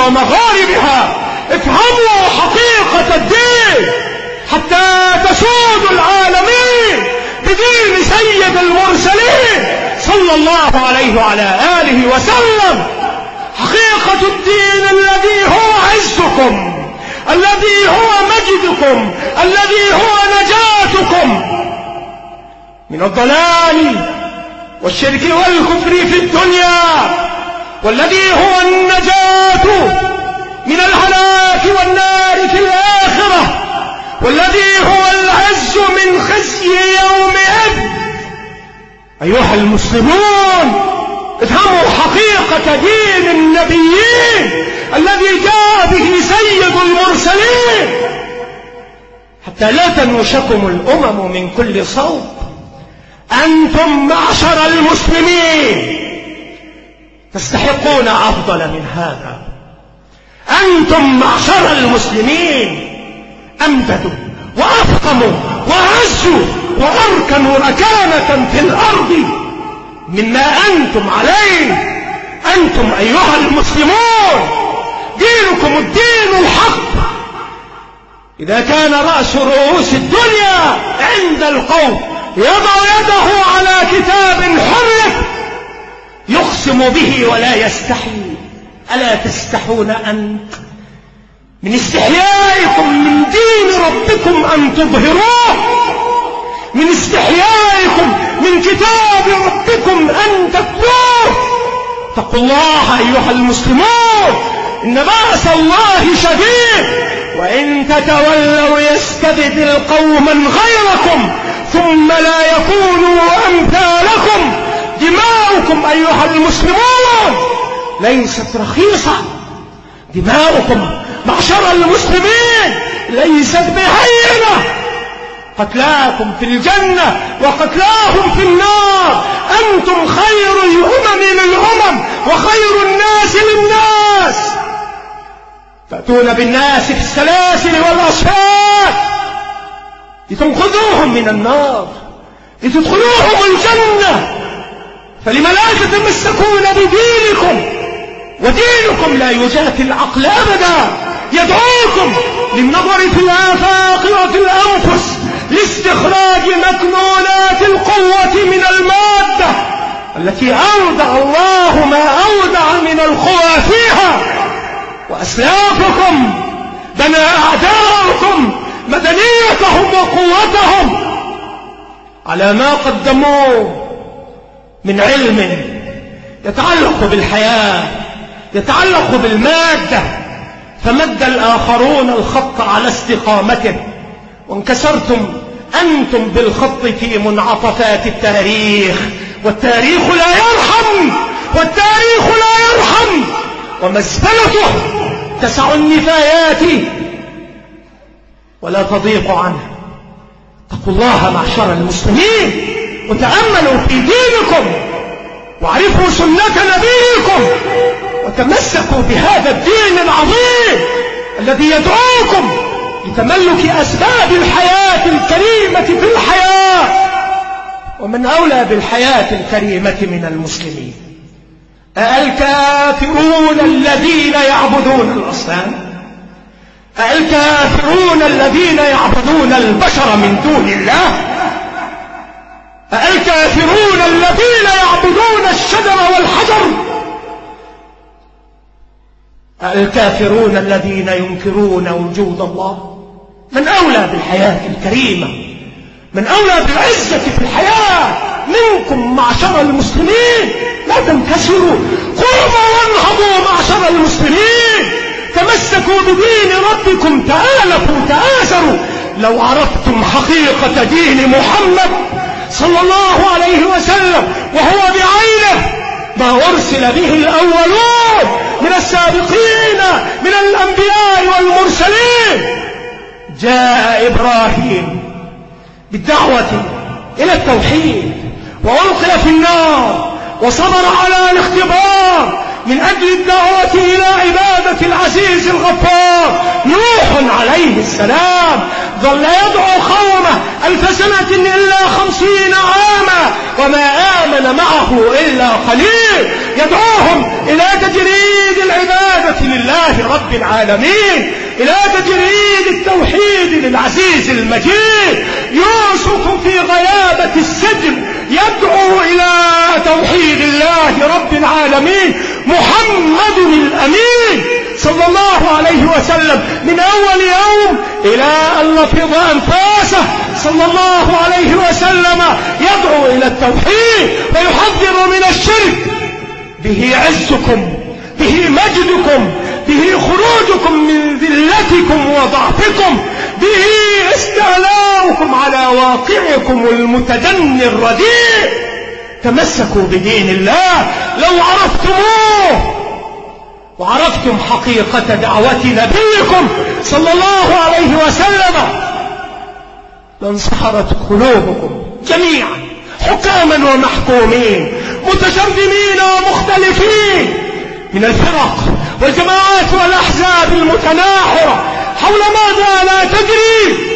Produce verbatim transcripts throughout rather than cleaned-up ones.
ومغاربها. افهموا حقيقة الدين حتى تسودوا العالمين بدين سيد المرسلين صلى الله عليه وعلى آله وسلم. حقيقة الدين الذي هو عزكم، الذي هو مجدكم، الذي هو نجاتكم من الضلال والشرك والكفر في الدنيا، والذي هو النجاة من الهلاك والنار في الآخرة، والذي هو العز من خزي يومئذ. أيها المسلمون، افهموا حقيقة دين النبيين الذي جاء به سيد المرسلين حتى لا تنوشكم الأمم من كل صوب. أنتم معشر المسلمين تستحقون أفضل من هذا. أنتم معشر المسلمين أمجدوا وأفقموا وعزوا وأركنوا ركانة في الأرض مما أنتم عليه. أنتم أيها المسلمون دينكم الدين الحق. إذا كان رأس رؤوس الدنيا عند القوم يضع يده على كتاب حرف يقسم به ولا يستحي، ألا تستحون أنت من استحيائكم من دين ربكم أن تظهروه؟ من استحيائكم من كتاب ربكم أن تتلوه؟ اتقوا الله أيها المسلمون، إن بأس الله شديد، وإن تتولوا يستبدل قوما غيركم ثم لا يكونوا أمثالكم. دماؤكم أيها المسلمون ليست رخيصة، دماؤكم معشر المسلمين ليست بهينة. قتلاكم في الجنة وقتلاهم في النار. أنتم خير الأمم للأمم وخير الناس للناس. تأتون بالناس في السلاسل والأصفاد لتنقذوهم من النار لتدخلوهم الجنة. فلم لا تتمسكون بدينكم ودينكم لا يجاتي العقل أبدا؟ يدعوكم للنظر في الآفاق وفي الأنفس لاستخراج مكنونات القوة من المادة التي أودع الله ما أودع من القوى فيها. وأسلافكم بنى أعداءكم مدنيتهم وقوتهم على ما قدموه من علم يتعلق بالحياة، يتعلق بالمادة، فمد الآخرون الخط على استقامته، وانكسرتم أنتم بالخط في منعطفات التاريخ. والتاريخ لا يرحم، والتاريخ لا يرحم، ومزبلته تسع النفايات ولا تضيق عنه. اتقوا الله معشر المسلمين وتأملوا في دينكم واعرفوا سنة نبيكم وتمسكوا بهذا الدين العظيم الذي يدعوكم لتملك أسباب الحياة الكريمة في الحياة. ومن أولى بالحياة الكريمة من المسلمين الكافرون الذين يعبدون الأصنام، الكافرون الذين يعبدون البشر من دون الله، الكافرون الذين يعبدون الشجر والحجر، الكافرون الذين ينكرون وجود الله. من أولى بالحياة الكريمة، من أولى بالعزة في الحياة منكم معشر المسلمين. لا تنكسروا، قوموا وانهضوا معشر المسلمين، تمسكوا بدين ربكم، تآلفوا تآزروا. لو عرفتم حقيقة دين محمد صلى الله عليه وسلم وهو بعينه ما أرسل به الأولون من السابقين من الأنبياء والمرسلين. جاء إبراهيم بالدعوة إلى التوحيد وألقي في النار وصبر على الاختبار من أجل الدعوة إلى عبادة العزيز الغفار. نوح عليه السلام ظل يدعو قومه ألف سنة إلا خمسين عاما وما آمن معه إلا قليل، يدعوهم إلى تجريد العبادة لله رب العالمين، إلى تجريد التوحيد للعزيز المجيد. يوسف في غيابة السجن يدعو إلى توحيد الله رب العالمين. محمد الأمين صلى الله عليه وسلم من أول يوم إلى أن لفظ أنفاسه صلى الله عليه وسلم يدعو إلى التوحيد ويحذر من الشرك. به عزكم، به مجدكم، به خروجكم من ذلتكم وضعفكم، به استعلاؤكم على واقعكم المتدني الرديء. تمسكوا بدين الله. لو عرفتموه وعرفتم حقيقة دعوة نبيكم صلى الله عليه وسلم لانصهرت قلوبكم جميعا، حكاما ومحكومين، متشرذمين ومختلفين من الفرق والجماعات والأحزاب المتناحرة حول ماذا لا تدري.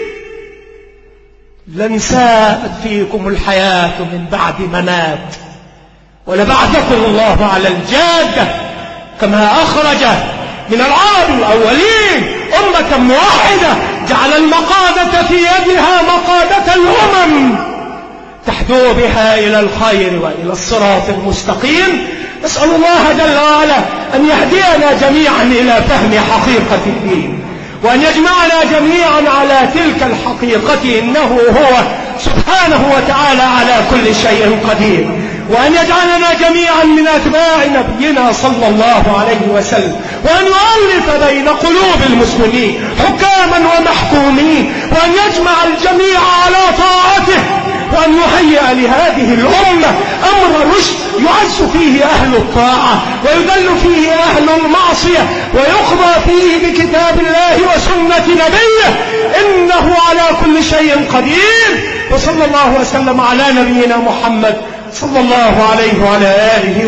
لن ساءت فيكم الحياة من بعد ممات، ولبعثكم الله على الجادة كما أخرج من العرب الأولين أمة موحدة جعل المقادة في يدها مقادة الأمم تحدو بها إلى الخير وإلى الصراط المستقيم. نسأل الله جل وعلا أن يهدينا جميعا إلى فهم حقيقة الدين، وأن يجمعنا جميعا على تلك الحقيقة، إنه هو سبحانه وتعالى على كل شيء قدير، وأن يجعلنا جميعا من أتباع نبينا صلى الله عليه وسلم، وأن يؤلف بين قلوب المسلمين حكاما ومحكومين، وأن يجمع الجميع على طاعته، وأن يهيئ لهذه الأمة أمر رشد يعز فيه أهل الطاعة ويذل فيه أهل المعصية ويقضى فيه بكتاب الله وسنة نبيه، إنه على كل شيء قدير. وصلى الله وسلم على نبينا محمد صلى الله عليه وعلى آله